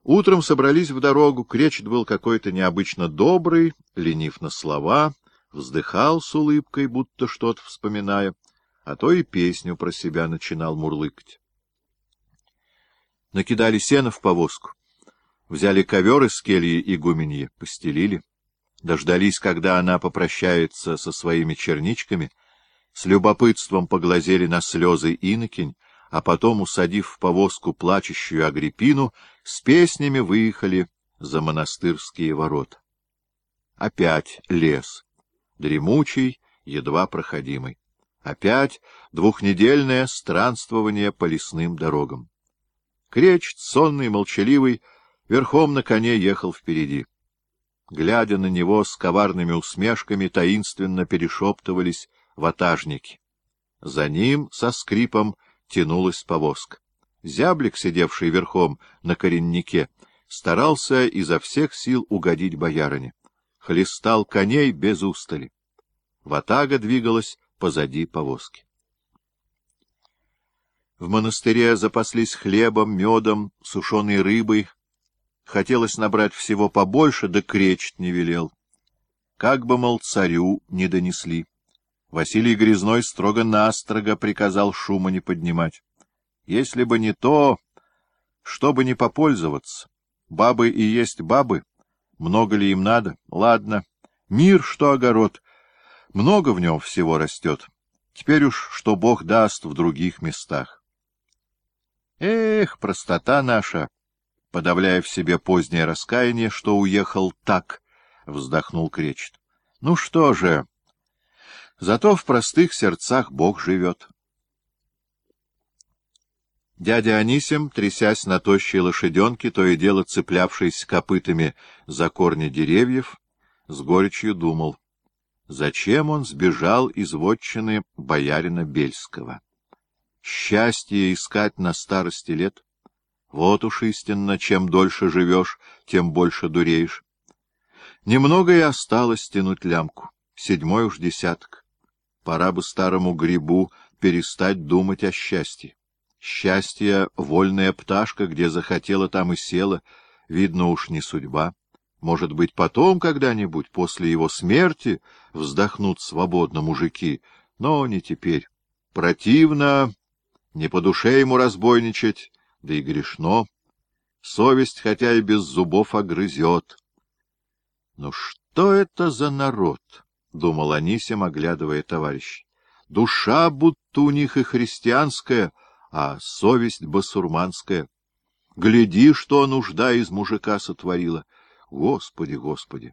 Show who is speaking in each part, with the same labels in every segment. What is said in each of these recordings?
Speaker 1: Утром собрались в дорогу. Кречет был какой-то необычно добрый, ленив на слова, вздыхал с улыбкой, будто что-то вспоминая, а то и песню про себя начинал мурлыкать. Накидали сено в повозку, взяли ковер из кельи игуменьи, постелили, дождались, когда она попрощается со своими черничками, с любопытством поглазели на слезы инокинь, а потом, усадив в повозку плачущую Агриппину, с песнями выехали за монастырские ворота. Опять лес, дремучий, едва проходимый. Опять двухнедельное странствование по лесным дорогам. Кречет, сонный и молчаливый, верхом на коне ехал впереди. Глядя на него с коварными усмешками, таинственно перешептывались ватажники. За ним со скрипом тянулась повозка. Зяблик, сидевший верхом на кореннике, старался изо всех сил угодить боярине. Хлестал коней без устали. Ватага двигалась позади повозки. В монастыре запаслись хлебом, медом, сушеной рыбой. Хотелось набрать всего побольше, да кречет не велел. Как бы, мол, царю не донесли. Василий Грязной строго-настрого приказал шума не поднимать. Если бы не то, чтобы не попользоваться. Бабы и есть бабы. Много ли им надо? Ладно. Мир, что огород. Много в нем всего растет. Теперь уж, что Бог даст в других местах. Эх, простота наша! Подавляя в себе позднее раскаяние, что уехал так, вздохнул кречет. Ну что же... Зато в простых сердцах Бог живет. Дядя Анисим, трясясь на тощей лошаденке, то и дело цеплявшись копытами за корни деревьев, с горечью думал, зачем он сбежал из вотчины боярина Бельского? Счастье искать на старости лет? Вот уж истинно, чем дольше живешь, тем больше дуреешь. Немного и осталось тянуть лямку, 7-й уж десяток. Пора бы старому грибу перестать думать о счастье. Счастье — вольная пташка, где захотела, там и села. Видно уж не судьба. Может быть, потом когда-нибудь, после его смерти, вздохнут свободно мужики, но не теперь. Противно, не по душе ему разбойничать, да и грешно. Совесть, хотя и без зубов, огрызет. Ну что это за народ? — думал Анисим, оглядывая товарищей. — Душа будто у них и христианская, а совесть басурманская. Гляди, что нужда из мужика сотворила. Господи, Господи!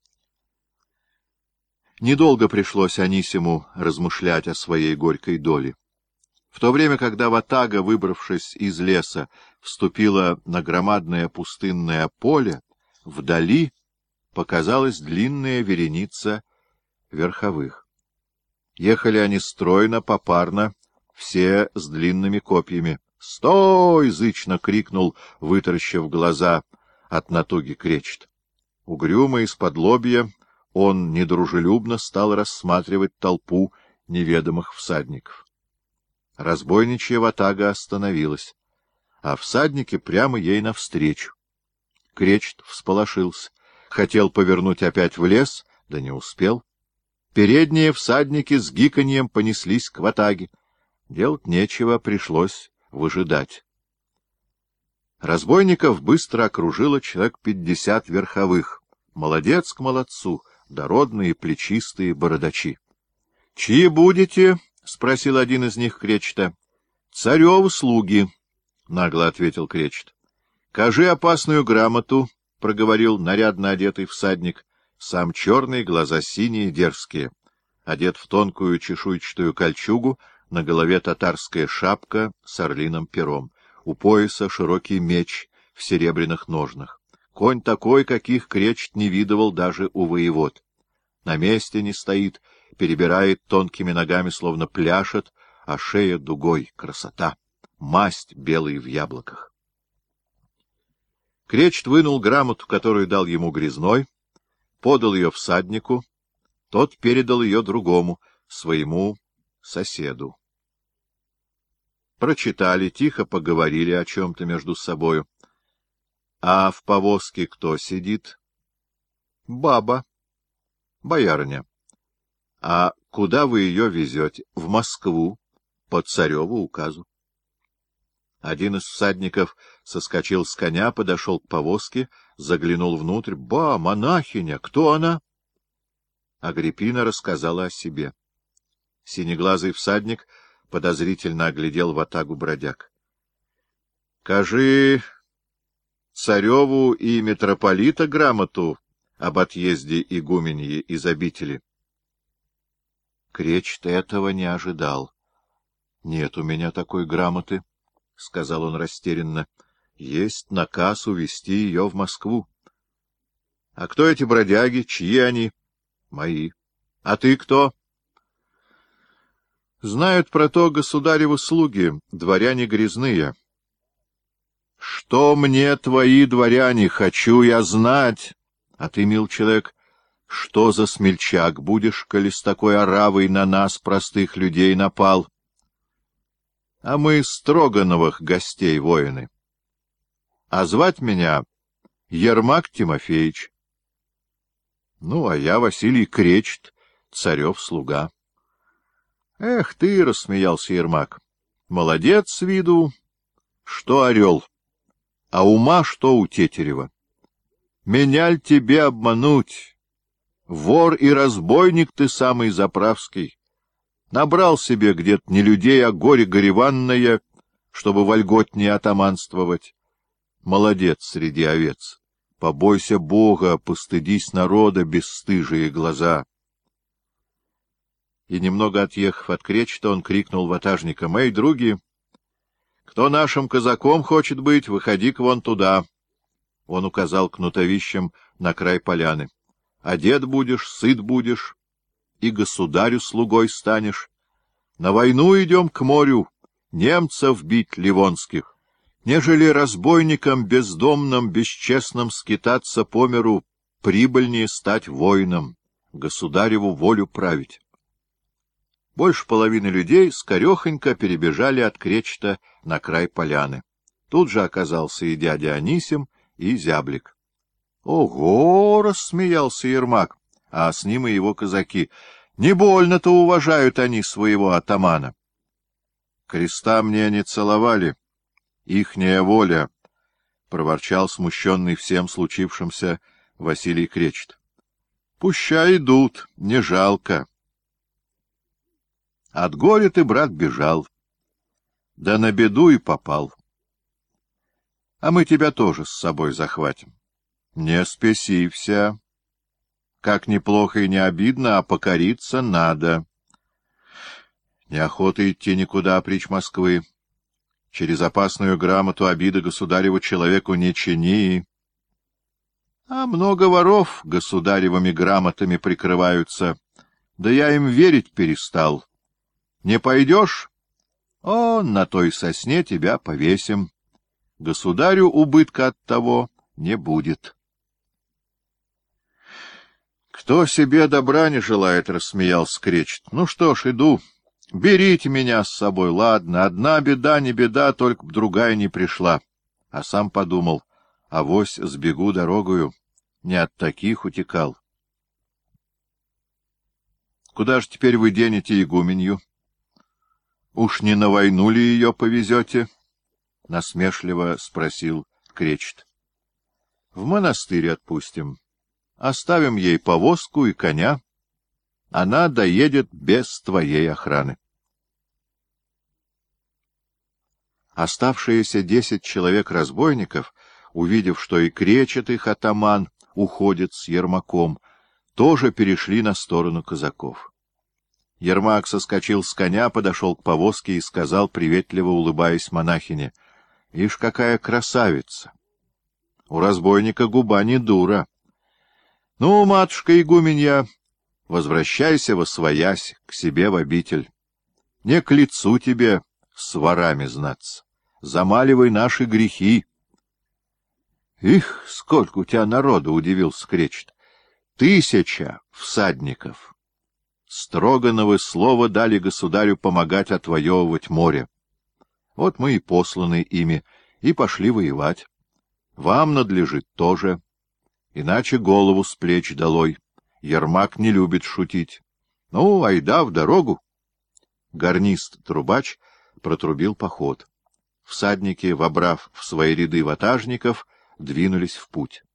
Speaker 1: Недолго пришлось Анисиму размышлять о своей горькой доле. В то время, когда ватага, выбравшись из леса, вступила на громадное пустынное поле, вдали показалась длинная вереница верховых. Ехали они стройно, попарно, все с длинными копьями. «Стой!» — зычно крикнул, вытаращив глаза от натуги кречет. Угрюмо из-под лобья он недружелюбно стал рассматривать толпу неведомых всадников. Разбойничья ватага остановилась, а всадники прямо ей навстречу. Кречет всполошился, хотел повернуть опять в лес, да не успел. Передние всадники с гиканьем понеслись к ватаге. Делать нечего, пришлось выжидать. Разбойников быстро окружило человек 50 верховых. Молодец к молодцу, дородные, плечистые бородачи. — Чьи будете? — спросил один из них кречета. — Царевы слуги, — нагло ответил кречет. — Кажи опасную грамоту, — проговорил нарядно одетый всадник. Сам черный, глаза синие, дерзкие. Одет в тонкую чешуйчатую кольчугу, на голове татарская шапка с орлиным пером. У пояса широкий меч в серебряных ножнах. Конь такой, каких кречет не видывал даже у воевод. На месте не стоит, перебирает тонкими ногами, словно пляшет, а шея дугой. Красота! Масть белый в яблоках. Кречет вынул грамоту, которую дал ему Грязной, подал ее всаднику, тот передал ее другому, своему соседу. Прочитали, тихо поговорили о чем-то между собою. А в повозке кто сидит? Баба, боярыня. А куда вы ее везете? В Москву, по цареву указу. Один из всадников соскочил с коня, подошел к повозке, заглянул внутрь. Ба, монахиня, кто она? Агриппина рассказала о себе. Синеглазый всадник подозрительно оглядел ватагу бродяг. — Кажи цареву и митрополита грамоту об отъезде игуменьи из обители. Кречет этого не ожидал. — Нет у меня такой грамоты, — сказал он растерянно. — Есть наказ увезти ее в Москву. — А кто эти бродяги? Чьи они? — Мои. — А ты кто? — Знают про то государевы слуги, дворяне грязные. — Что мне твои дворяне? Хочу я знать. А ты, мил человек, что за смельчак будешь, коли с такой оравой на нас, простых людей, напал? А мы Строгановых гостей воины. А звать меня Ермак Тимофеич. Ну, а я Василий Кречет, царев слуга. Эх ты, — рассмеялся Ермак, — молодец с виду, что орел, а ума что у Тетерева. Меня-ль тебе обмануть? Вор и разбойник ты самый заправский. Набрал себе где-то не людей, а горе гореванное, чтобы вольготнее атаманствовать. Молодец среди овец. Побойся Бога, постыдись народа, бесстыжие глаза. И, немного отъехав от Кречета, он крикнул ватажникам: — Эй, други, кто нашим казаком хочет быть, выходи-ка вон туда. Он указал кнутовищем на край поляны. — Одет будешь, сыт будешь, и государю слугой станешь. На войну идем к морю, немцев бить ливонских. Нежели разбойникам бездомным, бесчестным скитаться по миру, прибыльнее стать воином, государеву волю править. Больше половины людей скорехонько перебежали от Кречета на край поляны. Тут же оказался и дядя Анисим, и зяблик. — Ого! — рассмеялся Ермак, а с ним и его казаки. — Не больно-то уважают они своего атамана. — Креста мне не целовали. Ихняя воля, — проворчал смущенный всем случившимся Василий Кречет. — Пущай идут, не жалко. От горя ты, брат, бежал, да на беду и попал. А мы тебя тоже с собой захватим. Не спесився. Как неплохо и не обидно, а покориться надо. Неохота идти никуда прич Москвы. Через опасную грамоту обиды государеву человеку не чини. А много воров государевыми грамотами прикрываются, да я им верить перестал. Не пойдешь? О, на той сосне тебя повесим. Государю убытка от того не будет. — Кто себе добра не желает, — рассмеялся Кречет. — Ну что ж, иду. Берите меня с собой, ладно. Одна беда не беда, только б другая не пришла. А сам подумал: авось сбегу дорогою. Не от таких утекал. — Куда ж теперь вы денете игуменью? — Уж не на войну ли ее повезете? — насмешливо спросил Кречет. — В монастырь отпустим. Оставим ей повозку и коня. Она доедет без твоей охраны. Оставшиеся 10 человек-разбойников, увидев, что и Кречет их атаман уходит с Ермаком, тоже перешли на сторону казаков. Ермак соскочил с коня, подошел к повозке и сказал, приветливо улыбаясь монахине: — Ишь, какая красавица! У разбойника губа не дура. — Ну, матушка игуменья, возвращайся восвоясь к себе в обитель. Не к лицу тебе с ворами знаться. Замаливай наши грехи. — Их, сколько у тебя народу! — удивился Кречет. — 1000 всадников. Строгановы слово дали государю помогать отвоевывать море. Вот мы и посланы ими, и пошли воевать. Вам надлежит тоже. Иначе голову с плеч долой. Ермак не любит шутить. Ну, айда в дорогу. Гарнист-трубач протрубил поход. Всадники, вобрав в свои ряды ватажников, двинулись в путь.